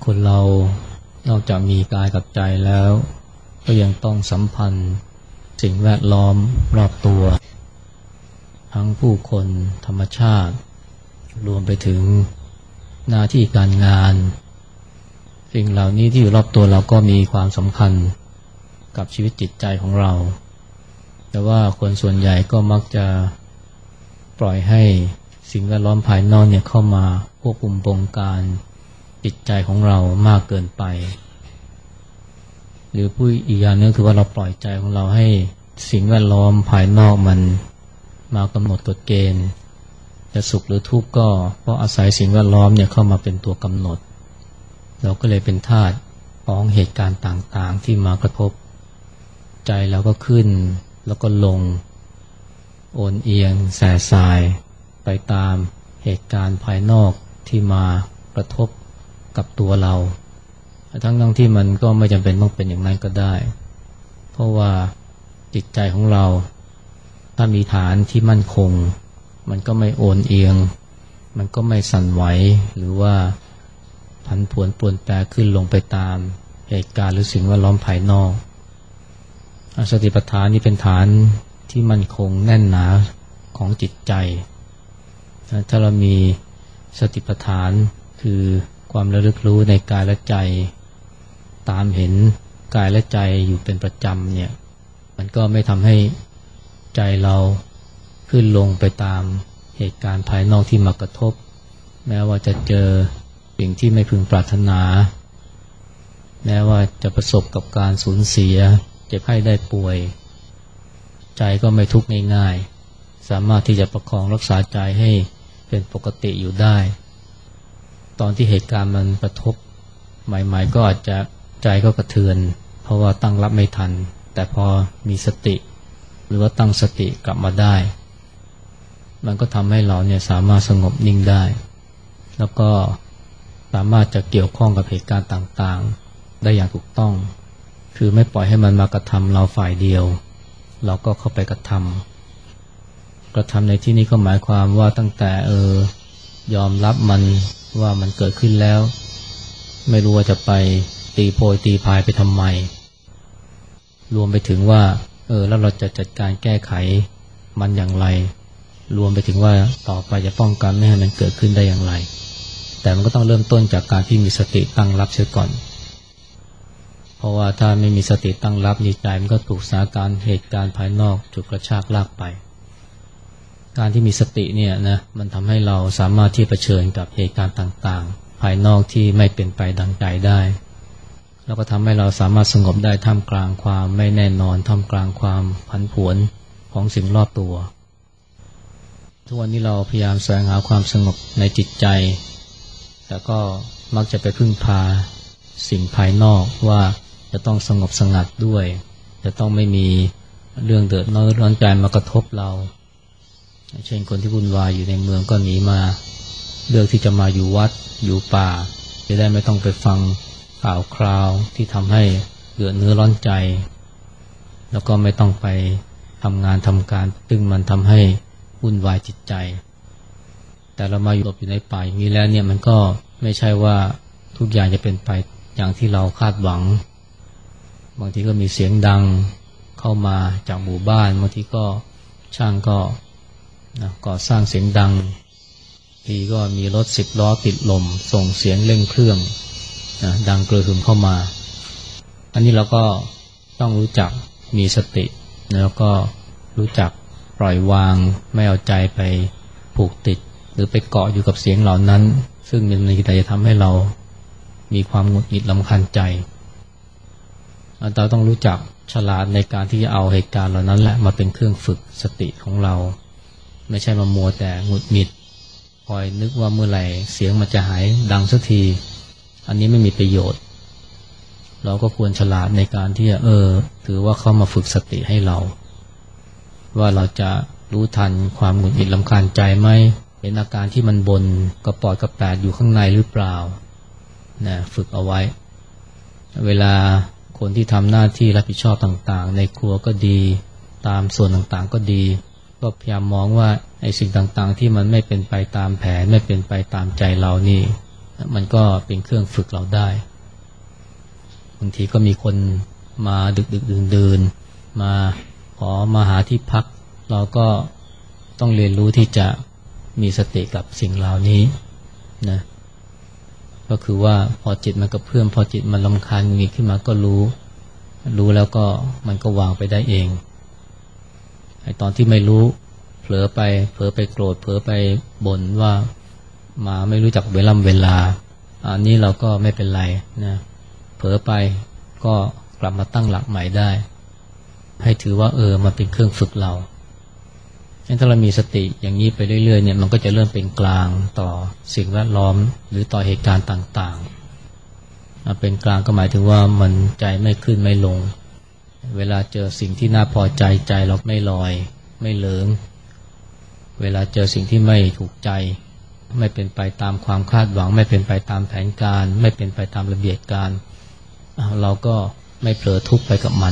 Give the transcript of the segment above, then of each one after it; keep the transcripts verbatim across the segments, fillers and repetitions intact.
คนเรานอกจากมีกายกับใจแล้วก็ยังต้องสัมพันธ์สิ่งแวดล้อมรอบตัวทั้งผู้คนธรรมชาติรวมไปถึงหน้าที่การงานสิ่งเหล่านี้ที่อยู่รอบตัวเราก็มีความสำคัญกับชีวิตจิตใจของเราแต่ว่าคนส่วนใหญ่ก็มักจะปล่อยให้สิ่งแวดล้อมภายนอกเนี่ยเข้ามาควบคุมบงการจิตใจของเรามากเกินไปหรือพูดอีกอย่างนึงคือว่าเราปล่อยใจของเราให้สิ่งแวดล้อมภายนอกมันมากำหนดกฎเกณฑ์จะสุขหรือทุกข์ก็เพราะอาศัยสิ่งแวดล้อมเนี่ยเข้ามาเป็นตัวกำหนดเราก็เลยเป็นทาสของเหตุการณ์ต่างๆที่มากระทบใจเราก็ขึ้นแล้วก็ลงโอนเอียงแส่สายไปตามเหตุการณ์ภายนอกที่มากระทบกับตัวเราทั้งทั้งที่มันก็ไม่จำเป็นต้องเป็นอย่างนั้นก็ได้เพราะว่าจิตใจของเราถ้ามีฐานที่มั่นคงมันก็ไม่โอนเอียงมันก็ไม่สั่นไหวหรือว่าผันผวนปรวนแปรขึ้นลงไปตามเหตุการณ์หรือสิ่งแวดล้อมภายนอกสติปัฏฐานนี่เป็นฐานที่มั่นคงแน่นหนาของจิตใจถ้าเรามีสติปัฏฐานคือความระลึกรู้ในกายและใจตามเห็นกายและใจอยู่เป็นประจำเนี่ยมันก็ไม่ทำให้ใจเราขึ้นลงไปตามเหตุการณ์ภายนอกที่มากระทบแม้ว่าจะเจอสิ่งที่ไม่พึงปรารถนาแม้ว่าจะประสบกับการสูญเสียเจ็บไข้ได้ป่วยใจก็ไม่ทุกข์ง่ายๆสามารถที่จะประคองรักษาใจให้เป็นปกติอยู่ได้ตอนที่เหตุการณ์มันกระทบใหม่ๆก็อาจจะใจก็กระเทือนเพราะว่าตั้งรับไม่ทันแต่พอมีสติหรือว่าตั้งสติกลับมาได้มันก็ทำให้เราเนี่ยสามารถสงบนิ่งได้แล้วก็สามารถจะเกี่ยวข้องกับเหตุการณ์ต่างๆได้อย่างถูกต้องคือไม่ปล่อยให้มันมากระทำเราฝ่ายเดียวเราก็เข้าไปกระทำกระทำในที่นี้ก็หมายความว่าตั้งแต่เออยอมรับมันว่ามันเกิดขึ้นแล้วไม่รู้ว่าจะไปตีโพยตีพายไปทำไมรวมไปถึงว่าเออแล้วเราจะจัดการแก้ไขมันอย่างไรรวมไปถึงว่าต่อไปจะป้องกันไม่ให้มันเกิดขึ้นได้อย่างไรแต่มันก็ต้องเริ่มต้นจากการที่มีสติตั้งรับเสียก่อนเพราะว่าถ้าไม่มีสติตั้งรับใจมันก็ถูกสถานการณ์เหตุการณ์ภายนอกฉุดกระชากลากไปการที่มีสติเนี่ยนะมันทำให้เราสามารถที่เผชิญกับเหตุการณ์ต่างๆภายนอกที่ไม่เป็นไปดังใจได้แล้วก็ทำให้เราสามารถสงบได้ท่ามกลางความไม่แน่นอนท่ามกลางความผันผวนของสิ่งรอบตัวทุกวันนี้เราพยายามแสวงหาความสงบในจิตใจแต่ก็มักจะไปพึ่งพาสิ่งภายนอกว่าจะต้องสงบสงัดด้วยจะต้องไม่มีเรื่องเดือดร้อนใจมากระทบเราเช่นคนที่วุ่นวายอยู่ในเมืองก็หนีมาเลือกที่จะมาอยู่วัดอยู่ป่าจะได้ไม่ต้องไปฟังข่าวคราวที่ทำให้เดือดเนื้อร้อนใจแล้วก็ไม่ต้องไปทำงานทำการซึ่งมันทำให้วุ่นวายจิตใจแต่เรามาอยู่หลบอยู่ในป่าอย่างนี้แล้วเนี่ยมันก็ไม่ใช่ว่าทุกอย่างจะเป็นไปอย่างที่เราคาดหวังบางทีก็มีเสียงดังเข้ามาจากหมู่บ้านบางทีก็ช่างก็นะก่อสร้างเสียงดังทีก็มีรถสิบล้อติดลมส่งเสียงเร่งเครื่องนะดังกระหึ่มเข้ามาอันนี้เราก็ต้องรู้จักมีสติแล้วก็รู้จักปล่อยวางไม่เอาใจไปผูกติดหรือไปเกาะอยู่กับเสียงเหล่านั้นซึ่งมันมีแต่จะทำให้เรามีความหงุดหงิดรำคาญใจเราต้องรู้จักฉลาดในการที่จะเอาเหตุการณ์เหล่านั้นแหละมาเป็นเครื่องฝึกสติของเราไม่ใช่มามัวแต่หงุดหงิดคอยนึกว่าเมื่อไหร่เสียงมันจะหายดังสักทีอันนี้ไม่มีประโยชน์เราก็ควรฉลาดในการที่จะเออถือว่าเขามาฝึกสติให้เราว่าเราจะรู้ทันความหงุดหงิดรำคาญใจไหมเห็นอาการที่มันบนกระปอดกระแปดอยู่ข้างในหรือเปล่านะฝึกเอาไว้เวลาคนที่ทำหน้าที่รับผิดชอบต่างๆในครัวก็ดีตามส่วนต่างๆก็ดีก็พยายามมองว่าไอ้สิ่งต่างๆที่มันไม่เป็นไปตามแผนไม่เป็นไปตามใจเรานี่มันก็เป็นเครื่องฝึกเราได้บางทีก็มีคนมาดึกดึกดื่นดื่นมาขอมาหาที่พักเราก็ต้องเรียนรู้ที่จะมีสติกับสิ่งเหล่านี้นะก็คือว่าพอจิตมันกระเพื่อมพอจิตมันรำคาญหงุดหงิดขึ้นมาก็รู้รู้แล้วก็มันก็วางไปได้เองไอ้ตอนที่ไม่รู้เผลอไปเผลอไปโกรธเผลอไปบ่นว่ามาไม่รู้จักเวลาเวลาอันนี้เราก็ไม่เป็นไรนะเผลอไปก็กลับมาตั้งหลักใหม่ได้ให้ถือว่าเออมันเป็นเครื่องฝึกเราถ้าเรามีสติอย่างนี้ไปเรื่อยๆเนี่ยมันก็จะเริ่มเป็นกลางต่อสิ่งแวดล้อมหรือต่อเหตุการณ์ต่างๆเป็นกลางก็หมายถึงว่ามันใจไม่ขึ้นไม่ลงเวลาเจอสิ่งที่น่าพอใจใจเราไม่ลอยไม่เหลิงเวลาเจอสิ่งที่ไม่ถูกใจไม่เป็นไปตามความคาดหวังไม่เป็นไปตามแผนการไม่เป็นไปตามระเบียบการเราก็ไม่เผลอทุกข์ไปกับมัน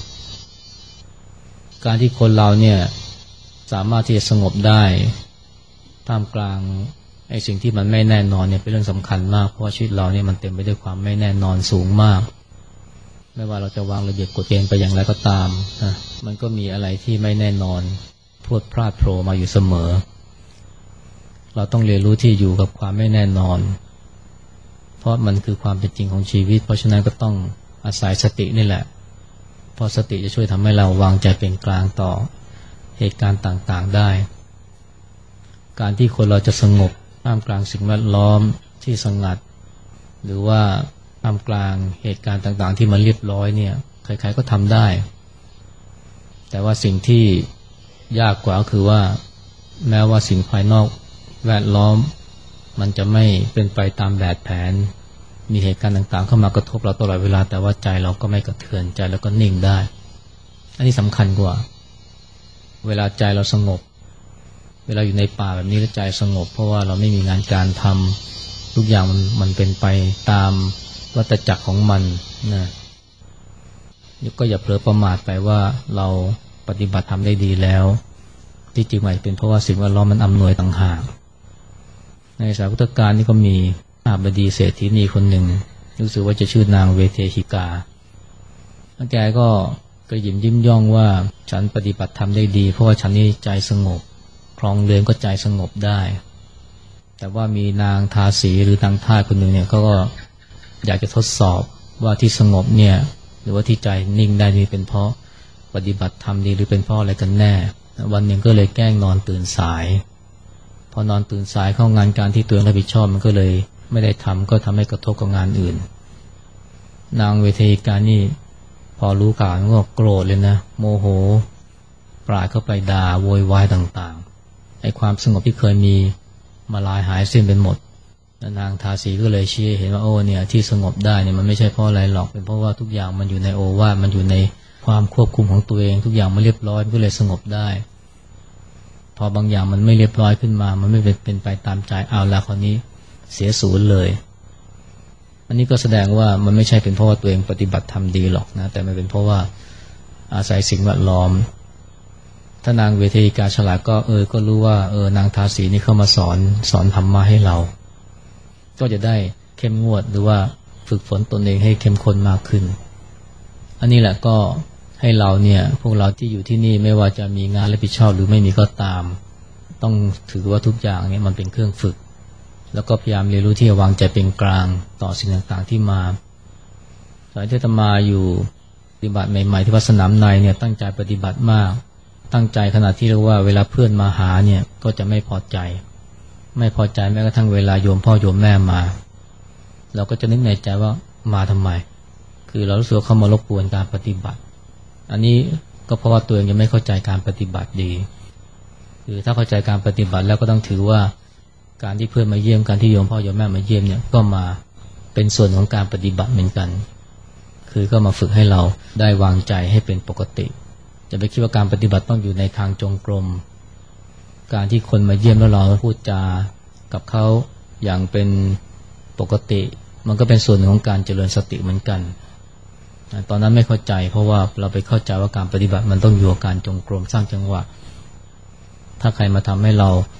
การที่คนเราเนี่ยสามารถที่จะสงบได้ท่ามกลางไอ้สิ่งที่มันไม่แน่นอนเนี่ยเป็นเรื่องสำคัญมากเพราะชีวิตเราเนี่ยมันเต็มไปด้วยความไม่แน่นอนสูงมากไม่ว่าเราจะวางระเบียบกฎเกณฑ์ไปอย่างไรก็ตามนะมันก็มีอะไรที่ไม่แน่นอนพรวดพลาดโผล่มาอยู่เสมอเราต้องเรียนรู้ที่อยู่กับความไม่แน่นอนเพราะมันคือความเป็นจริงของชีวิตเพราะฉะนั้นก็ต้องอาศัยสตินี่แหละเพราะสติจะช่วยทำให้เราวางใจเป็นกลางต่อเหตุการณ์ต่างๆได้การที่คนเราจะสงบท่ามกลางสิ่งแวดล้อมที่สงัดหรือว่าท่ามกลางเหตุการณ์ต่างๆที่มันเรียบร้อยเนี่ยใครๆก็ทำได้แต่ว่าสิ่งที่ยากกว่าคือว่าแม้ว่าสิ่งภายนอกแวดล้อมมันจะไม่เป็นไปตามแบบแผนมีเหตุการณ์ต่างๆเข้ามากระทบเราตลอดเวลาแต่ว่าใจเราก็ไม่กระเทือนใจแล้วก็นิ่งได้อันนี้สำคัญกว่าเวลาใจเราสงบเวลาอยู่ในป่าแบบนี้แล้วใจสงบเพราะว่าเราไม่มีงานการทำทุกอย่างมันมันเป็นไปตามวัฏจักรของมันนะก็อย่าเผลอประมาทไปว่าเราปฏิบัติทำได้ดีแล้วที่จริงมันเป็นเพราะว่าสิ่งแวดล้อมมันอำนวยต่างหากในสายพุทธกาลนี่ก็มีอาบดีเศรษฐีนีคนหนึ่งรู้สึกว่าจะชื่อนางเวเทหิกาแล้วแกก็กระยิ้มยิ้มย่องว่าฉันปฏิบัติทำได้ดีเพราะว่าฉันนี่ใจสงบครองเรือนก็ใจสงบได้แต่ว่ามีนางทาสีหรือนางทาสคนหนึ่งเนี่ยเขาก็อยากจะทดสอบว่าที่สงบเนี่ยหรือว่าที่ใจนิ่งได้นี่เป็นเพราะปฏิบัติทำดีหรือเป็นเพราะอะไรกันแน่วันหนึ่งก็เลยแกล้งนอนตื่นสายพอนอนตื่นสายเข้างานการที่ตัวเองรับผิดชอบมันก็เลยไม่ได้ทำก็ทำให้กระทบกับงานอื่นนางเวเทหิกานี่พอรู้ข่าวก็โกรธเลยนะโมโหปราดเข้าไปด่าโวยวายต่างๆไอ้ความสงบที่เคยมีมาลายหายสิ้นเป็นหมดนางทาสีก็เลยชี้เห็นว่าโอ้เนี่ยที่สงบได้เนี่ยมันไม่ใช่เพราะอะไรหรอกเป็นเพราะว่าทุกอย่างมันอยู่ในโอวาทมันอยู่ในความควบคุมของตัวเองทุกอย่างมันเรียบร้อยก็เลยสงบได้พอบางอย่างมันไม่เรียบร้อยขึ้นมามันไม่เป็นไปตามใจเอาละคราวนี้เสียศูนย์เลยอันนี้ก็แสดงว่ามันไม่ใช่เป็นเพราะว่าตัวเองปฏิบัติทำดีหรอกนะแต่มันเป็นเพราะว่าอาศัยสิ่งแวดล้อมถ้านางเวเทหิกาฉลาดก็เออก็รู้ว่าเออนางทาสีนี่เข้ามาสอนสอนธรรมะให้เราก็จะได้เข้มงวดหรือว่าฝึกฝนตนเองให้เข้มข้นมากขึ้นอันนี้แหละก็ให้เราเนี่ยพวกเราที่อยู่ที่นี่ไม่ว่าจะมีงานรับผิดชอบหรือไม่มีก็ตามต้องถือว่าทุกอย่างเนี่ยมันเป็นเครื่องฝึกแล้วก็พยายามเรียนรู้ที่จะวางใจเป็นกลางต่อสิ่งต่างๆที่มาสายที่อาตมาอยู่ปฏิบัติใหม่ๆที่วัดสนามในเนี่ยตั้งใจปฏิบัติมากตั้งใจขนาดที่เรียกว่าเวลาเพื่อนมาหาเนี่ยก็จะไม่พอใจไม่พอใจแม้กระทั่งเวลาโยมพ่อโยมแม่มาเราก็จะนึกในใจว่ามาทำไมคือเรารู้สึกเขามารบกวนการปฏิบัติอันนี้ก็เพราะว่าตัวเองยังไม่เข้าใจการปฏิบัติดีคือถ้าเข้าใจการปฏิบัติแล้วก็ต้องถือว่าการที่เพื่อนมาเยี่ยมการที่โยมพ่อโยมแม่มาเยี่ยมเนี่ยก็มาเป็นส่วนของการปฏิบัติเหมือนกันคือก็มาฝึกให้เราได้วางใจให้เป็นปกติจะไปคิดว่าการปฏิบัติต้องอยู่ในทางจงกรมการที่คนมาเยี่ยมแล้วเราพูดจากับเขาอย่างเป็นปกติมันก็เป็นส่วนหนึ่งของการเจริญสติเหมือนกันตอนนั้นไม่เข้าใจเพราะว่าเราไปเข้าใจว่าการปฏิบัติมันต้องอยู่กับการจงกรมสร้างจังหวะถ้าใครมาทำให้เรา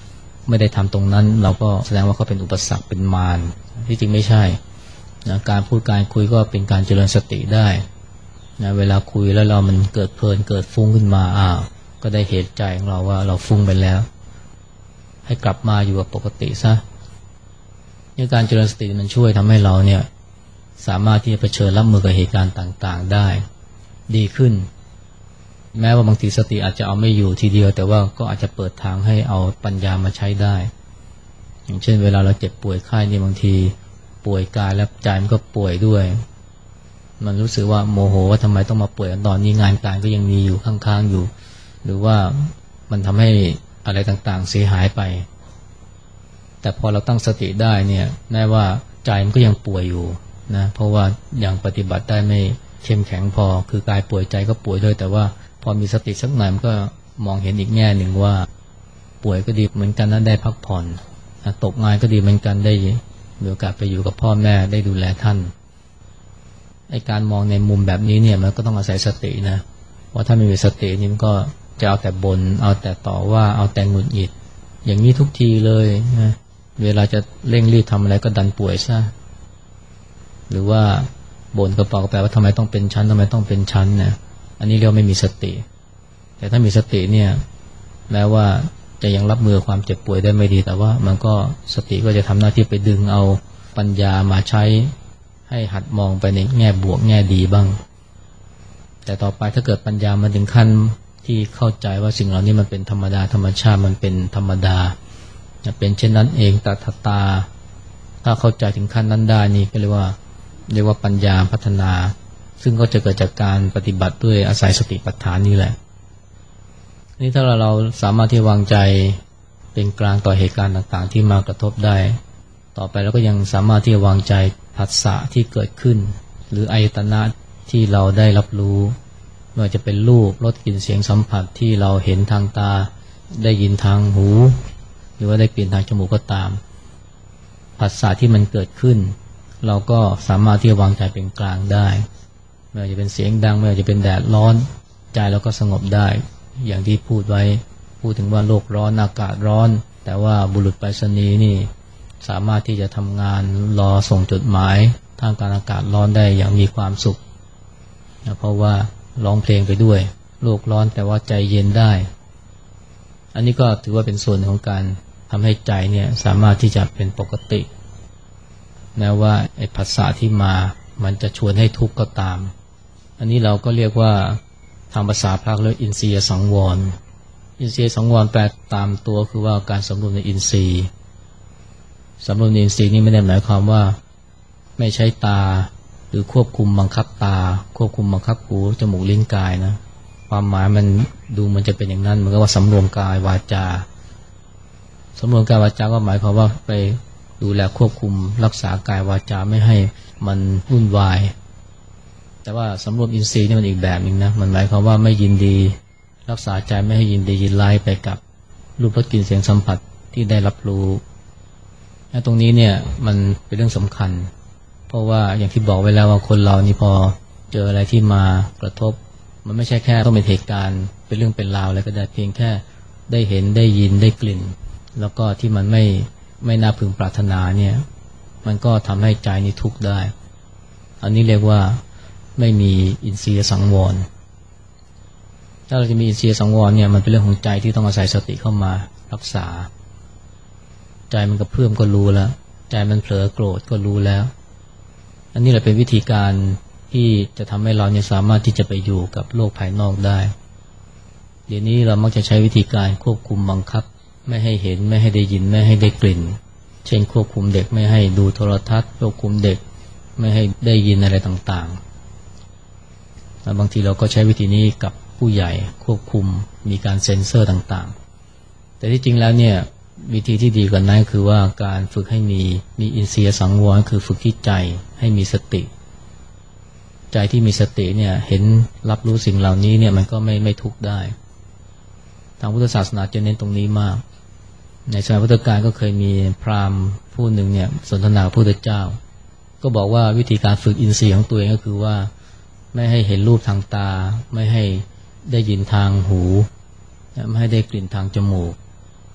ไม่ได้ทำตรงนั้นเราก็แสดงว่าเขาเป็นอุปสรรคเป็นมารที่จริงไม่ใช่นะการพูดการคุยก็เป็นการเจริญสติได้นะเวลาคุยแล้วเรามันเกิดเพลินเกิดฟุ้งขึ้นมาอ้าวก็ได้เหตุใจของเราว่าเราฟุ้งไปแล้วให้กลับมาอยู่กับปกติซะนี่การเจริญสติมันช่วยทำให้เราเนี่ยสามารถที่จะเผชิญรับมือกับเหตุการณ์ต่างๆได้ดีขึ้นแม้ว่าบางทีสติอาจจะเอาไม่อยู่ทีเดียวแต่ว่าก็อาจจะเปิดทางให้เอาปัญญามาใช้ได้อย่างเช่นเวลาเราเจ็บป่วยไข้นี่บางทีป่วยกายและใจมันก็ป่วยด้วยมันรู้สึกว่าโมโหว่าทำไมต้องมาป่วยตอนนี้งานการก็ยังมีอยู่ข้างๆอยู่หรือว่ามันทำให้อะไรต่างๆเสียหายไปแต่พอเราตั้งสติได้เนี่ยแม้ว่าใจมันก็ยังป่วยอยู่นะเพราะว่ายังปฏิบัติได้ไม่เข้มแข็งพอคือกายป่วยใจก็ป่วยด้วยแต่ว่าพอมีสติสักหน่อยมันก็มองเห็นอีกแง่หนึ่งว่าป่วยก็ดีเหมือนกันนั้นได้พักผ่อนตกงานก็ดีเหมือนกันได้มีโอกาสไปอยู่กับพ่อแม่ได้ดูแลท่านไอ้การมองในมุมแบบนี้เนี่ยมันก็ต้องอาศัยสตินะว่าถ้าไม่มีสตินี่มันก็จะเอาแต่บน่นเอาแต่ต่อว่าเอาแต่หงุดหงิดอย่างนี้ทุกทีเลยนะเวลาจะเร่งรีบทำอะไรก็ดันป่วยซะหรือว่าบ่นกระเป๋ากระแปลว่าทำไมต้องเป็นชั้นทำไมต้องเป็นชั้นเนี่ยอันนี้เรียกไม่มีสติแต่ถ้ามีสติเนี่ยแม้ว่าจะยังรับมือความเจ็บป่วยได้ไม่ดีแต่ว่ามันก็สติก็จะทำหน้าที่ไปดึงเอาปัญญามาใช้ให้หัดมองไปในแง่บวกแง่ดีบ้างแต่ต่อไปถ้าเกิดปัญญามันถึงขั้นที่เข้าใจว่าสิ่งเหล่านี้มันเป็นธรรมดาธรรมชาติมันเป็นธรรมดาเป็นเช่นนั้นเองตถาตาถ้าเข้าใจถึงขั้นนั้นได้นี่ก็เรียกว่าเรียกว่าปัญญาพัฒนาซึ่งก็จะเกิดจากการปฏิบัติด้วยอาศัยสติปัฏฐานนี่แหละนี่ถ้าเราสามารถที่วางใจเป็นกลางต่อเหตุการณ์ต่างๆที่มากระทบได้ต่อไปเราก็ยังสามารถที่จะวางใจผัสสะที่เกิดขึ้นหรืออายตนะที่เราได้รับรู้ไม่ว่าจะเป็นรูปรสกลิ่นเสียงสัมผัสที่เราเห็นทางตาได้ยินทางหูหรือว่าได้กลิ่นทางจมูกก็ตามผัสสะที่มันเกิดขึ้นเราก็สามารถที่จะวางใจเป็นกลางได้ไม่ว่าจะเป็นเสียงดังไม่ว่าจะเป็นแดดร้อนใจเราก็สงบได้อย่างที่พูดไว้พูดถึงว่าโลกร้อนอากาศร้อนแต่ว่าบุรุษไปรษณีย์นี่สามารถที่จะทำงานรอส่งจดหมายท่ามกลางอากาศร้อนได้อย่างมีความสุขนะเพราะว่าร้องเพลงไปด้วยโลกร้อนแต่ว่าใจเย็นได้อันนี้ก็ถือว่าเป็นส่วนของการทำให้ใจเนี่ยสามารถที่จะเป็นปกติแม้ว่าไอ้ภาษาที่มามันจะชวนให้ทุกข์ก็ตามอันนี้เราก็เรียกว่าทางภาษาพระเรียกอินทรียสังวรอินทรียสังวรแปลตามตัวคือว่าการสำรวมในอินทรีย์สำรวมในอินทรีย์นี่ไม่ได้หมายความว่าไม่ใช้ตาหรือควบคุมบังคับตาควบคุมบังคับหูจมูกลิ้นกายนะความหมายมันดูมันจะเป็นอย่างนั้นเหมือนกับว่าสำรวมกายวาจาสำรวมกายวาจาก็หมายความว่าไปดูแลควบคุมรักษากายวาจาไม่ให้มันวุ่นวายแต่ว่าสำรวมอินทรีย์นี่มันอีกแบบนึงนะมันหมายความว่าไม่ยินดีรักษาใจไม่ให้ยินดียินร้ายไปกับรูปรสกลิ่นเสียงสัมผัสที่ได้รับรู้และตรงนี้เนี่ยมันเป็นเรื่องสำคัญเพราะว่าอย่างที่บอกไว้แล้วว่าคนเรานี่พอเจออะไรที่มากระทบมันไม่ใช่แค่ต้องเป็นเหตุการณ์เป็นเรื่องเป็นราวอะไรก็ได้เพียงแค่ได้เห็นได้ยินได้กลิ่นแล้วก็ที่มันไม่ไม่น่าพึงปรารถนาเนี่ยมันก็ทำให้ใจนี่ทุกข์ได้อันนี้เรียกว่าไม่มีอินทรียสังวรถ้าเราจะมีอินทรียสังวรเนี่ยมันเป็นเรื่องของใจที่ต้องอาศัยสติเข้ามารักษาใจมันกระเพื่อมก็รู้แล้วใจมันเผลอโกรธก็รู้แล้วอันนี้แหละเป็นวิธีการที่จะทำให้เราเนี่ยสามารถที่จะไปอยู่กับโลกภายนอกได้เดี๋ยวนี้เรามักจะใช้วิธีการควบคุมบังคับไม่ให้เห็นไม่ให้ได้ยินไม่ให้ได้กลิ่นเช่นควบคุมเด็กไม่ให้ดูโทรทัศน์ควบคุมเด็กไม่ให้ได้ยินอะไรต่างๆแล้วบางทีเราก็ใช้วิธีนี้กับผู้ใหญ่ควบคุมมีการเซ็นเซอร์ต่างๆแต่ที่จริงแล้วเนี่ยวิธีที่ดีกว่านั้นคือว่าการฝึกให้มีมีอินทรียสังวรคือฝึกที่ใจให้มีสติใจที่มีสติเนี่ยเห็นรับรู้สิ่งเหล่านี้เนี่ยมันก็ไม่ไม่ทุกข์ได้ทางพุทธศาสนาจะเน้นตรงนี้มากในสมัยพุทธกาลก็เคยมีพราหมณ์ผู้หนึ่งเนี่ยสนทนากับพระพุทธเจ้าก็บอกว่าวิธีการฝึกอินทรีย์ของตัวเองก็คือว่าไม่ให้เห็นรูปทางตาไม่ให้ได้ยินทางหูไม่ให้ได้กลิ่นทางจมูก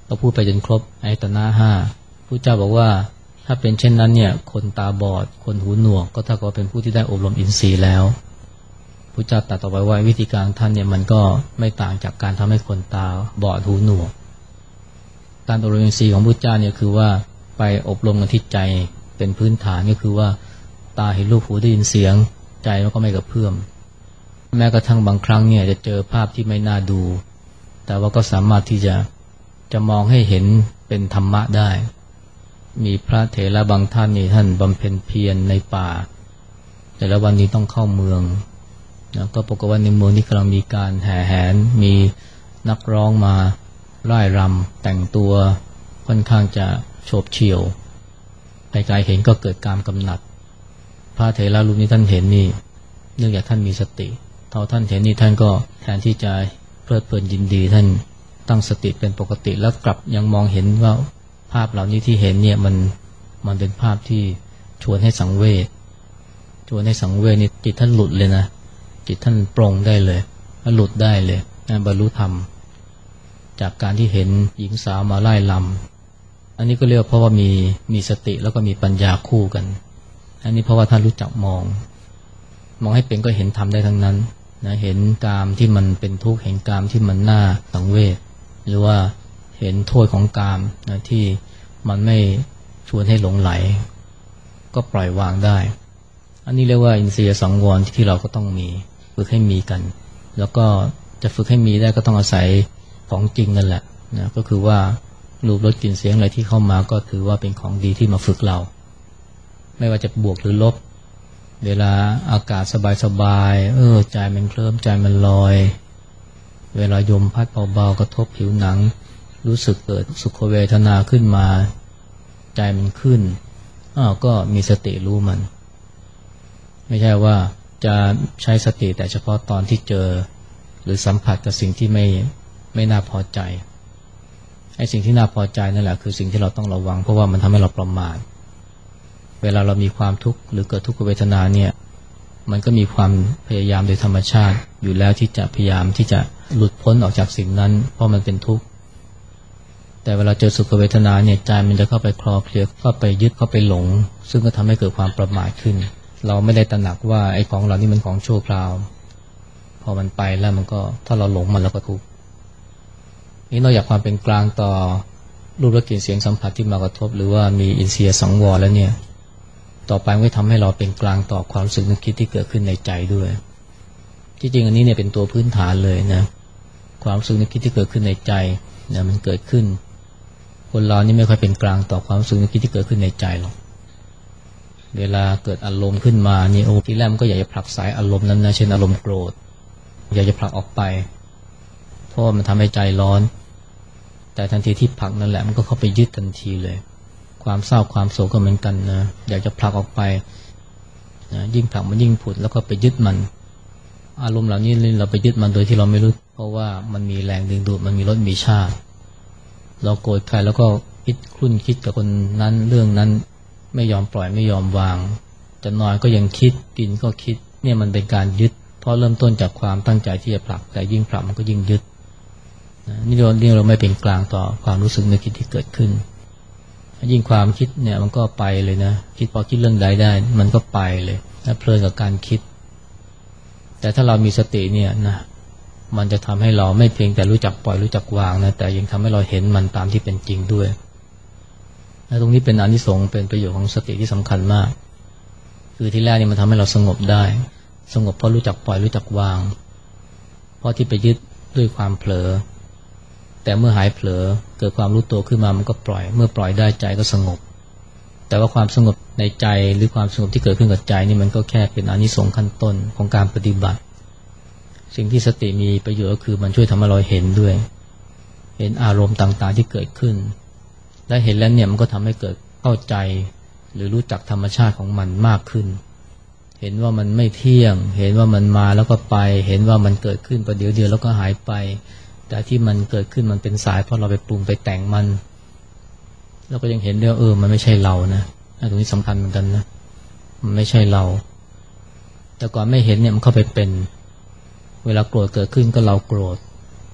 เราพูดไปจนครบอายตนะห้าพระเจ้าบอกว่าถ้าเป็นเช่นนั้นเนี่ยคนตาบอดคนหูหนวกก็เท่ากับเป็นผู้ที่ได้อบรมอินทรีย์แล้วพระเจ้าตรัสต่อไปว่าวิธีการท่านเนี่ยมันก็ไม่ต่างจากการทำให้คนตาบอดหูหนวกการอบรมอินทรีย์ของพระเจ้าเนี่ยคือว่าไปอบรมกันที่ใจเป็นพื้นฐานก็คือว่าตาเห็นรูปหูได้ยินเสียงใจมันก็ไม่กระเพื่อมแม้กระทั่งบางครั้งเนี่ยจะเจอภาพที่ไม่น่าดูแต่ว่าก็สามารถที่จะจะมองให้เห็นเป็นธรรมะได้มีพระเถระบางท่านนี่ท่านบำเพ็ญเพียรในป่าแต่ละวันนี้ต้องเข้าเมืองนะก็ปรากฏว่าในเมืองนี้กำลังมีการแห่แหนมีนักร้องมาร่ายรำแต่งตัวค่อนข้างจะโฉบเฉี่ยวไกลๆเห็นก็เกิดการกำหนัดพระเถระรูปนี้ท่านเห็นนี่เนื่องจากท่านมีสติเท่าท่านเห็นนี่ท่านก็แทนที่จะเพลิดเพลินยินดีท่านตั้งสติเป็นปกติแล้วกลับยังมองเห็นว่าภาพเหล่านี้ที่เห็นเนี่ยมันมันเป็นภาพที่ชวนให้สังเวชชวนให้สังเวชนี่จิตท่านหลุดเลยนะจิตท่านปรงได้เลยหลุดได้เลยบรรลุธรรมจากการที่เห็นหญิงสาวมาไล่ลำอันนี้ก็เรียกเพราะว่ามีมีสติแล้วก็มีปัญญาคู่กันอันนี้เพราะว่าท่านรู้จักมองมองให้เป็นก็เห็นธรรมได้ทั้งนั้นนะเห็นกามที่มันเป็นทุกข์เห็นกามที่มันน่าสังเวชหรือว่าเห็นโทษของกามนะที่มันไม่ชวนให้หลงไหลก็ปล่อยวางได้อันนี้เรียกว่าอินทรียสังวรที่เราก็ต้องมีฝึกให้มีกันแล้วก็จะฝึกให้มีได้ก็ต้องอาศัยของจริงนั่นแหละนะก็คือว่ารูปรสกลิ่นเสียงอะไรที่เข้ามาก็ถือว่าเป็นของดีที่มาฝึกเราไม่ว่าจะบวกหรือลบเวลาอากาศสบายๆเออใจมันเคลิ้มใจมันลอยเวลาลมพัดเบาๆกระทบผิวหนังรู้สึกเกิดสุขเวทนาขึ้นมาใจมันขึ้นอ้าวก็มีสติรู้มันไม่ใช่ว่าจะใช้สติแต่เฉพาะตอนที่เจอหรือสัมผัสกับสิ่งที่ไม่ไม่น่าพอใจไอ้สิ่งที่น่าพอใจนั่นแหละคือสิ่งที่เราต้องระวังเพราะว่ามันทำให้เราประมาทเวลาเรามีความทุกข์หรือเกิดทุกขเวทนาเนี่ยมันก็มีความพยายามโดยธรรมชาติอยู่แล้วที่จะพยายามที่จะหลุดพ้นออกจากสิ่งนั้นเพราะมันเป็นทุกข์แต่เวลาเจอสุขเวทนาเนี่ยใจมันจะเข้าไปคลอเคลียเข้าไปยึดเข้าไปหลงซึ่งก็ทำให้เกิดความประมาทขึ้นเราไม่ได้ตระหนักว่าไอ้ของเหล่านี้มันของชั่วคราวพอมันไปแล้วมันก็ถ้าเราหลงมันแล้วก็ทุกข์นี่นอกจากความเป็นกลางต่อรูปรสกลิ่นเสียงสัมผัสที่มากระทบหรือว่ามีอินทรีย์สังวรแล้วเนี่ยต่อไปมันก็ทำให้เราเป็นกลางต่อความรู้สึกนึกคิดที่เกิดขึ้นในใจด้วยที่จริงอันนี้เนี่ยเป็นตัวพื้นฐานเลยนะความรู้สึกนึกคิดที่เกิดขึ้นในใจเนี่ยมันเกิดขึ้นคนเรานี่ไม่ค่อยเป็นกลางต่อความรู้สึกนึกคิดที่เกิดขึ้นในใจหรอกเวลาเกิดอารมณ์ขึ้นมานี่โอ้ทีแรกมันก็อยากจะผลักสายอารมณ์นั้นนะเช่นอารมณ์โกรธอยากจะผลักออกไปเพราะมันทำให้ใจร้อนแต่ทันทีที่ผลักนั่นแหละมันก็เข้าไปยึดทันทีเลยความเศร้าความโศกก็เหมือนกันนะอยากจะผลักออกไปนะยิ่งผลักมันยิ่งผุดแล้วก็ไปยึดมันอารมณ์เหล่านี้เราไปยึดมันโดยที่เราไม่รู้เพราะว่ามันมีแรงดึงดูดมันมีรสมีชาติเราโกรธใครแล้วก็คิดครุ่นคิดกับคนนั้นเรื่องนั้นไม่ยอมปล่อยไม่ยอมวางจะนอนก็ยังคิดกินก็คิดเนี่ยมันเป็นการยึดเพราะเริ่มต้นจากความตั้งใจที่จะผลักแต่ยิ่งผลักมันก็ยิ่งยึดนะนี่เรานี่เราไม่เป็นกลางต่อความรู้สึกนึกคิดที่เกิดขึ้นยิ่งความคิดเนี่ยมันก็ไปเลยนะคิดพอคิดเรื่องใดได้มันก็ไปเลยนะเพลินกับการคิดแต่ถ้าเรามีสติเนี่ยนะมันจะทำให้เราไม่เพียงแต่รู้จักปล่อยรู้จักวางนะแต่ยังทำให้เราเห็นมันตามที่เป็นจริงด้วยและตรงนี้เป็นอานิสงส์เป็นประโยชน์ของสติที่สำคัญมากคือที่แรกนี่มันทำให้เราสงบได้สงบเพราะรู้จักปล่อยรู้จักวางเพราะที่ไปยึดด้วยความเผลอแต่เมื่อหายเผลอเกิดความรู้ตัวขึ้นมามันก็ปล่อยเมื่อปล่อยได้ใจก็สงบแต่ว่าความสงบในใจหรือความสงบที่เกิดขึ้นกับใจนี่มันก็แค่เป็นอานิสงส์ขั้นต้นของการปฏิบัติสิ่งที่สติมีประโยชน์ก็คือมันช่วยทำให้เราเห็นด้วยเห็นอารมณ์ต่างๆที่เกิดขึ้นและเห็นแล้วเนี่ยมันก็ทำให้เกิดเข้าใจหรือรู้จักธรรมชาติของมันมากขึ้นเห็นว่ามันไม่เที่ยงเห็นว่ามันมาแล้วก็ไปเห็นว่ามันเกิดขึ้นประเดี๋ยวเดียวแล้วก็หายไปแต่ที่มันเกิดขึ้นมันเป็นสายเพราะเราไปปรุงไปแต่งมันเราก็ยังเห็นด้วยเออมันไม่ใช่เรานะตรงนี้สำคัญเหมือนกันนะมันไม่ใช่เราแต่ก่อนไม่เห็นเนี่ยมันเข้าไปเป็นเวลาโกรธเกิดขึ้นก็เราโกรธ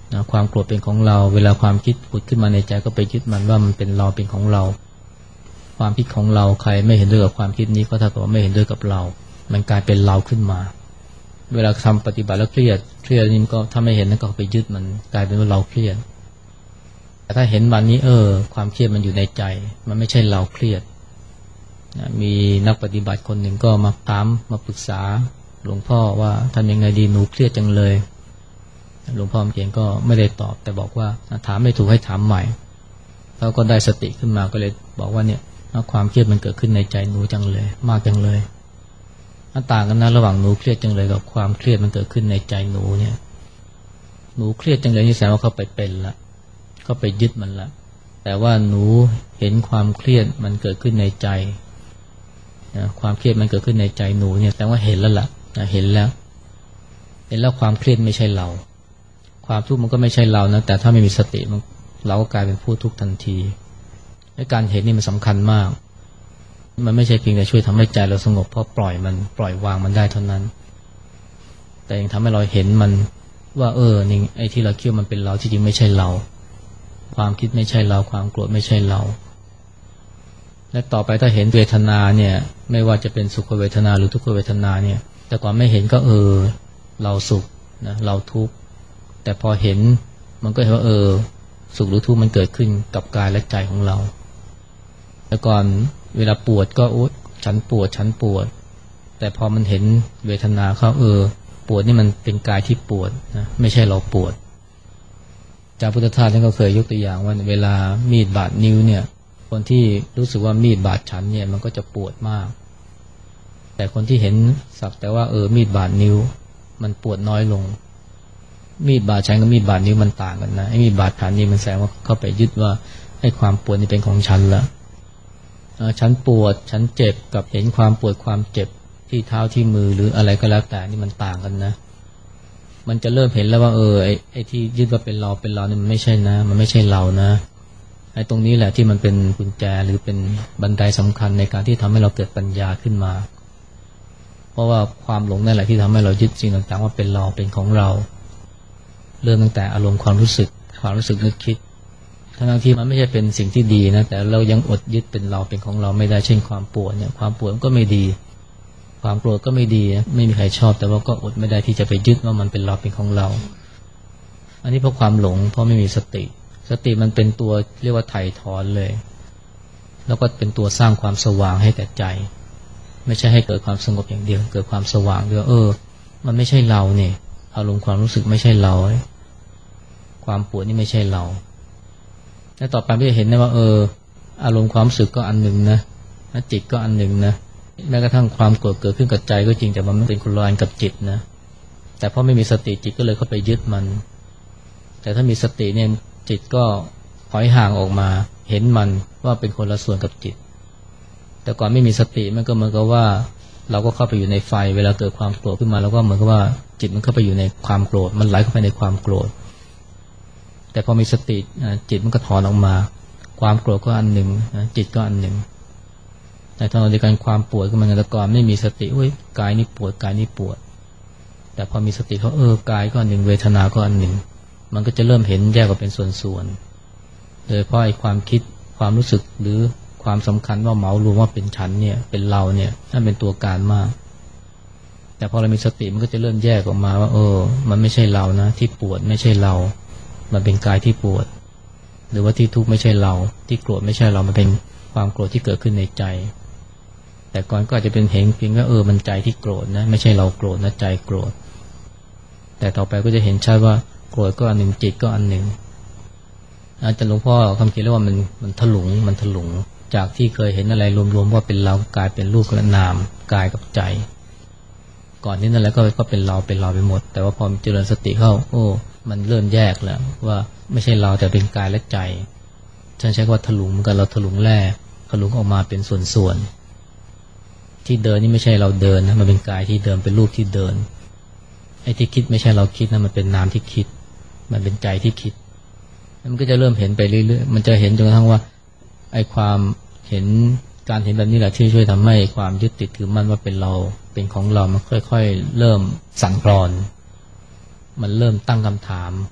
นะความโกรธเป็นของเราเวลาความคิดผุดขึ้นมาในใจก็ไปยึดมันว่ามันเป็นเราเป็นของเราความคิดของเราใครไม่เห็นด้วยกับความคิดนี้ก็เท่ากับว่าไม่เห็นด้วยกับเรามันกลายเป็นเราขึ้นมาเวลาทำปฏิบัติแล้วเครียดเครียดนี่ก็ถ้าไม่เห็นนั่นก็ไปยึดมันกลายเป็นว่าเราเครียดแต่ถ้าเห็นมันนี้เออความเครียดมันอยู่ในใจมันไม่ใช่เราเครียดนะมีนักปฏิบัติคนหนึ่งก็มาถามมาปรึกษาหลวงพ่อว่าทำยังไงดีหนูเครียดจังเลยหลวงพ่อเขียนก็ไม่ได้ตอบแต่บอกว่าถามไม่ถูกให้ถามใหม่แล้วก็ได้สติขึ้นมาก็เลยบอกว่าเนี่ยความเครียดมันเกิดขึ้นในใจหนูจังเลยมากจังเลยมันต่างกันนะระหว่างหนูเครียดจังเลยกับความเครียดมันเกิดขึ้นในใจหนูเนี่ยหนูเครียดจังเลยนี่แสดงว่าเขาไปเป็นละเขาไปยึดมันละแต่ว่าหนูเห็นความเครียดมันเกิดขึ้นในใจนะความเครียดมันเกิดขึ้นในใจหนูเนี่ยแสดงว่าเห็นแล้วล่ะนะเห็นแล้วเห็นแล้วความเครียดไม่ใช่เราความทุกข์มันก็ไม่ใช่เรานะแต่ถ้าไม่มีสติมันเราก็กลายเป็นผู้ทุกข์ทันทีและการเห็นนี่มันสำคัญมากมันไม่ใช่เพียงแต่ช่วยทำให้ใจเราสงบเพราะปล่อยมันปล่อยวางมันได้เท่านั้นแต่ยังทำให้เราเห็นมันว่าเออนี่ไอ้ที่เราคิดมันเป็นเราที่จริงไม่ใช่เราความคิดไม่ใช่เราความโกรธไม่ใช่เราและต่อไปถ้าเห็นเวทนาเนี่ยไม่ว่าจะเป็นสุขเวทนาหรือทุกขเวทนาเนี่ยแต่ก่อนไม่เห็นก็เออเราสุขนะเราทุกข์แต่พอเห็นมันก็เห็นว่าเออสุขหรือทุกข์มันเกิดขึ้นกับกายและใจของเราแต่ก่อนเวลาปวดก็อุ๊ยฉันปวดฉันปวดแต่พอมันเห็นเวทนาเขาเออปวดนี่มันเป็นกายที่ปวดนะไม่ใช่เราปวดจากพุทธทาสท่านก็เคยยกตัวอย่างว่าเวลามีดบาดนิ้วเนี่ยคนที่รู้สึกว่ามีดบาดฉันเนี่ยมันก็จะปวดมากแต่คนที่เห็นสักแต่ว่าเออมีดบาดนิ้วมันปวดน้อยลงมีดบาดฉันกับมีดบาดนิ้วมันต่างกันนะไอ้มีดบาดฉันนี่มันแสดงว่าเข้าไปยึดว่าไอ้ความปวดนี่เป็นของฉันละฉันปวดฉันเจ็บกับเห็นความปวดความเจ็บที่เท้าที่มือหรืออะไรก็แล้วแต่นี่มันต่างกันนะมันจะเริ่มเห็นแล้วว่าเออไอ้ไอ้ที่ยึดว่าเป็นเราเป็นเรานี่มันไม่ใช่นะมันไม่ใช่เรานะไอ้ตรงนี้แหละที่มันเป็นกุญแจหรือเป็นบันไดสำคัญในการที่ทำให้เราเกิดปัญญาขึ้นมาเพราะว่าความหลงนั่นแหละที่ทำให้เรายึดสิ่งต่างๆว่าเป็นเราเป็นของเราเริ่มตั้งแต่อารมณ์ความรู้สึกความรู้สึกนึกคิดทั้งที่มันไม่ใช่เป็นสิ่งที่ดีนะแต่เรายังอดยึดเป็นเราเป็นของเราไม่ได้เช่นความปวดเนี่ยความปวดก็ไม่ดีความโกรธก็ไม่ดีนะไม่มีใครชอบแต่ว่าก็อดไม่ได้ที่จะไปยึดว่ามันเป็นเราเป็นของเราอันนี้เพราะความหลงเพราะไม่มีสติสติมันเป็นตัวเรียกว่าไถ่ถอนเลยแล้วก็เป็นตัวสร้างความสว่างให้แก่ใจไม่ใช่ให้เกิดความสงบอย่างเดียวเกิดความสว่างด้วยเออมันไม่ใช่เราเนี่ยอารมณ์ความรู้สึกไม่ใช่เราความปวดนี่ไม่ใช่เราแล้วต่อไปก็จะเห็นได้ว่าเอออารมณ์ความรู้สึกก็อันหนึ่งนะจิตก็อันหนึ่งนะแม้กระทั่งความโกรธเกิดขึ้นกับใจก็จริงแต่มันไม่เป็นคนละอันกับจิตนะแต่เพราะไม่มีสติจิตก็เลยเข้าไปยึดมันแต่ถ้ามีสติเนี่ยจิตก็ถอยห่างออกมาเห็นมันว่าเป็นคนละส่วนกับจิตแต่ก่อนไม่มีสติมันก็เหมือนกับว่าเราก็เข้าไปอยู่ในไฟเวลาเกิดความโกรธขึ้นมาแล้วก็เหมือนกับว่าจิตมันเข้าไปอยู่ในความโกรธมันไหลเข้าไปในความโกรธแต่พอมีสติจิตมันก็ถอนออกมาความโกรธก็อันหนึ่งจิตก็อันหนึ่งในทางเดียวกันความปวดก็เหมือนกันแต่ก่อนไม่มีสติเฮ้ยกายนี่ปวดกายนี่ปวดแต่พอมีสติเขาเออกายก็อันหนึ่งเวทนาก็อันหนึ่งมันก็จะเริ่มเห็นแยกออกเป็นส่วนๆโดยเพราะไอ้ความคิดความรู้สึกหรือความสำคัญว่าเหมารวมว่าเป็นฉันเนี่ยเป็นเราเนี่ยนั่นเป็นตัวการมากแต่พอเรามีสติมันก็จะเริ่มแยกออกมาว่าเออมันไม่ใช่เรานะที่ปวดไม่ใช่เรามันเป็นกายที่ปวดหรือว่าที่ทุกข์ไม่ใช่เราที่โกรธไม่ใช่เรามันเป็นความโกรธที่เกิดขึ้นในใจแต่ก่อนก็อาจจะเป็นเห็นเพียงว่าเออมันใจที่โกรธนะไม่ใช่เราโกรธนะใจโกรธแต่ต่อไปก็จะเห็นชัดว่าโกรธก็อันหนึ่งจิตก็อันหนึ่งอาจารย์หลวงพ่อคำคิดเรียกว่ามันมันถลุงมันถลุงจากที่เคยเห็นอะไรรวมๆว่าเป็นเรากลายเป็นรูปและนามกายกับใจก่อนนี้นั่นแหละก็ก็เป็นเราเป็นเราไปหมดแต่ว่าพอเจริญสติเข้าโอ้มันเริ่มแยกแล้วว่าไม่ใช่เราแต่เป็นกายและใจฉันใช้คำว่าถลุงเหมือนกันเราถลุงแร่ถลุงออกมาเป็นส่วนๆที่เดินนี่ไม่ใช่เราเดินนะมันเป็นกายที่เดินเป็นรูปที่เดินไอ้ที่คิดไม่ใช่เราคิดนะมันเป็นนามที่คิดมันเป็นใจที่คิดมันก็จะเริ่มเห็นไปเรื่อยๆมันจะเห็นจนกระทั่งว่าไอ้ความเห็นการเห็นแบบนี้แหละที่ช่วยทำให้ความยึดติดถือมั่นว่าเป็นเราเป็นของเรามันค่อยๆเริ่มสั่นคลอนมันเริ่มตั้งคำถาม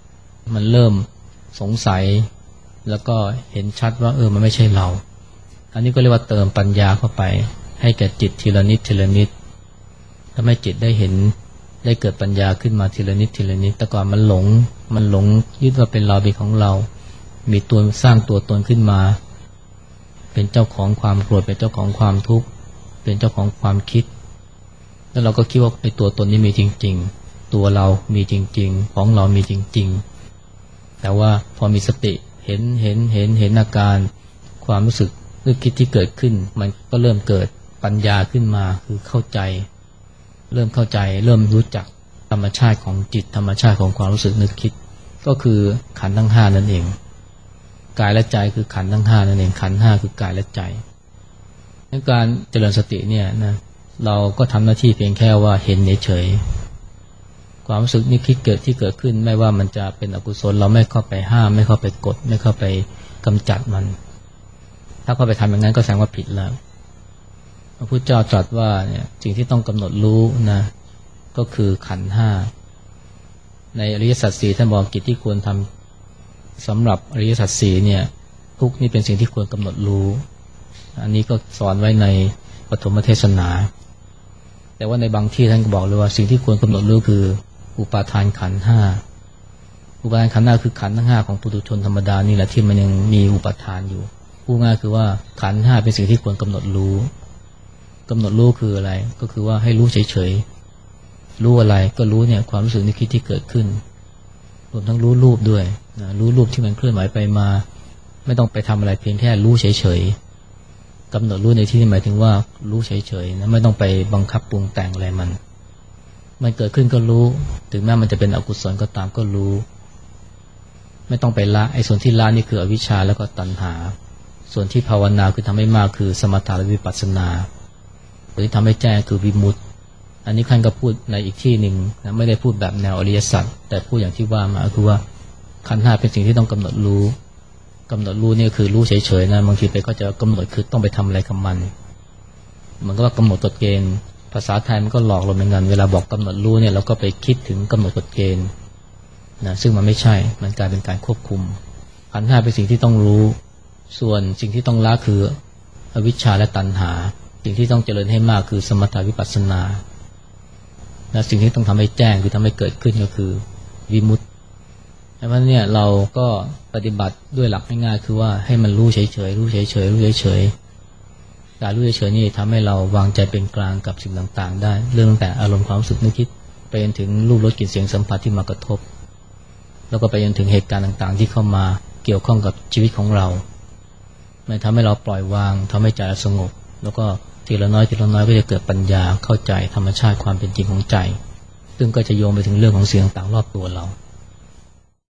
มันเริ่มสงสัยแล้วก็เห็นชัดว่าเออมันไม่ใช่เราอันนี้ก็เรียกว่าเติมปัญญาเข้าไปให้แก่จิตทีละนิดทีละนิดทำให้จิตได้เห็นได้เกิดปัญญาขึ้นมาทีละนิดทีละนิดแต่ก่อนมันหลงมันหลงยึดว่าเป็นเราเป็นของเรามีตัวสร้างตัวตนขึ้นมาเป็นเจ้าของความโกรธเป็นเจ้าของความทุกข์เป็นเจ้าของความคิดแล้วเราก็คิดว่าไอ้ตัวตนนี้มีจริงๆตัวเรามีจริงๆของเรามีจริงๆแต่ว่าพอมีสติเห็นเห็นเห็นเห็นอาการความรู้สึกนึกคิดที่เกิดขึ้นมันก็เริ่มเกิดปัญญาขึ้นมาคือเข้าใจเริ่มเข้าใจเริ่มรู้จักธรรมชาติของจิตธรรมชาติของความรู้สึกนึกคิดก็คือขันธ์ทั้งห้านั่นเองกายและใจคือขันธ์ทั้งห้านั่นเองขันธ์ห้าคือกายและใจในการเจริญสติเนี่ยนะเราก็ทำหน้าที่เพียงแค่ว่าเห็นเฉยๆความรู้สึกนึกคิดเกิดที่เกิดขึ้นไม่ว่ามันจะเป็นอกุศลเราไม่เข้าไปห้ามไม่เข้าไปกดไม่เข้าไปกำจัดมันถ้าเข้าไปทำอย่างนั้นก็แสดงว่าผิดแล้วพระพุทธเจ้าตรัสว่าเนี่ยสิ่งที่ต้องกำหนดรู้นะก็คือขันธ์ห้าในอริยสัจสี่ท่านบอกกิจที่ควรทำสำหรับอริยสัจสี่เนี่ยทุกนี่เป็นสิ่งที่ควรกำหนดรู้อันนี้ก็สอนไว้ในปฐมเทศนาแต่ว่าในบางที่ท่านก็บอกเลยว่าสิ่งที่ควรกำหนดรู้คืออุปาทานขันธ์ห้าอุปาทานขันธ์ห้าคือขันธ์ทั้งห้าของปุถุชนธรรมดานี่แหละที่มันยังมีอุปาทานอยู่พูดง่ายคือว่าขันธ์ห้าเป็นสิ่งที่ควรกำหนดรู้กำหนดรู้คืออะไรก็คือว่าให้รู้เฉยๆรู้อะไรก็รู้เนี่ยความรู้สึกนึกคิดที่เกิดขึ้นรวมทั้งรู้รูปด้วยนะรู้รูปที่มันเคลื่อนไหวไปมาไม่ต้องไปทำอะไรเพียงแค่รู้เฉยๆกำหนดรู้ในที่นี้หมายถึงว่ารู้เฉยๆนะไม่ต้องไปบังคับปรุงแต่งอะไรมันมันเกิดขึ้นก็รู้ถึงแม้มันจะเป็นอกุศลก็ตามก็รู้ไม่ต้องไปละไอ้ส่วนที่ละนี่คืออวิชชาแล้วก็ตัณหาส่วนที่ภาวนาคือทำให้มากคือสมถะและวิปัสสนาส่วนที่ทำให้แจ้งคือวิมุตติอันนี้ท่านก็พูดในอีกที่หนึ่งนะไม่ได้พูดแบบแนวอริยสัจแต่พูดอย่างที่ว่ามาคือว่าขันธ์ห้าเป็นสิ่งที่ต้องกำหนดรู้กำหนดรู้นี่คือรู้เฉยๆนะบางทีไปก็จะกำหนดคือต้องไปทำอะไรกับมันเหมือนกับว่ากำหนดกฎเกณฑ์ภาษาไทยมันก็หลอกเราเหมือนกันเวลาบอกกำหนดรู้เนี่ยเราก็ไปคิดถึงกำหนดกฎเกณฑ์นะซึ่งมันไม่ใช่มันกลายเป็นการควบคุมขันธ์ห้าเป็นสิ่งที่ต้องรู้ส่วนสิ่งที่ต้องละคืออวิชชาและตัณหาสิ่งที่ต้องเจริญให้มากคือสมถะวิปัสสนาและสิ่งที่ต้องทำให้แจ้งคือทำให้เกิดขึ้นก็คือวิมุตติเพราะฉะนั้นเนี่ยเราก็ปฏิบัติด้วยหลักง่ายๆคือว่าให้มันรู้เฉยๆรู้เฉยๆรู้เฉยๆการรู้เฉยๆนี่ทำให้เราวางใจเป็นกลางกับสิ่งต่างๆได้เรื่องตั้งแต่อารมณ์ความรู้สึกนึกคิดไปจนถึงรูปรสกลิ่นเสียงสัมผัสที่มากระทบแล้วก็ไปจนถึงเหตุการณ์ต่างๆที่เข้ามาเกี่ยวข้องกับชีวิตของเรามันทำให้เราปล่อยวางทำให้ใจสงบแล้วก็ทีละน้อยทีละน้อยก็จะเกิดปัญญาเข้าใจธรรมชาติความเป็นจริงของใจซึ่งก็จะโยงไปถึงเรื่องของสิ่งต่างๆรอบตัวเรา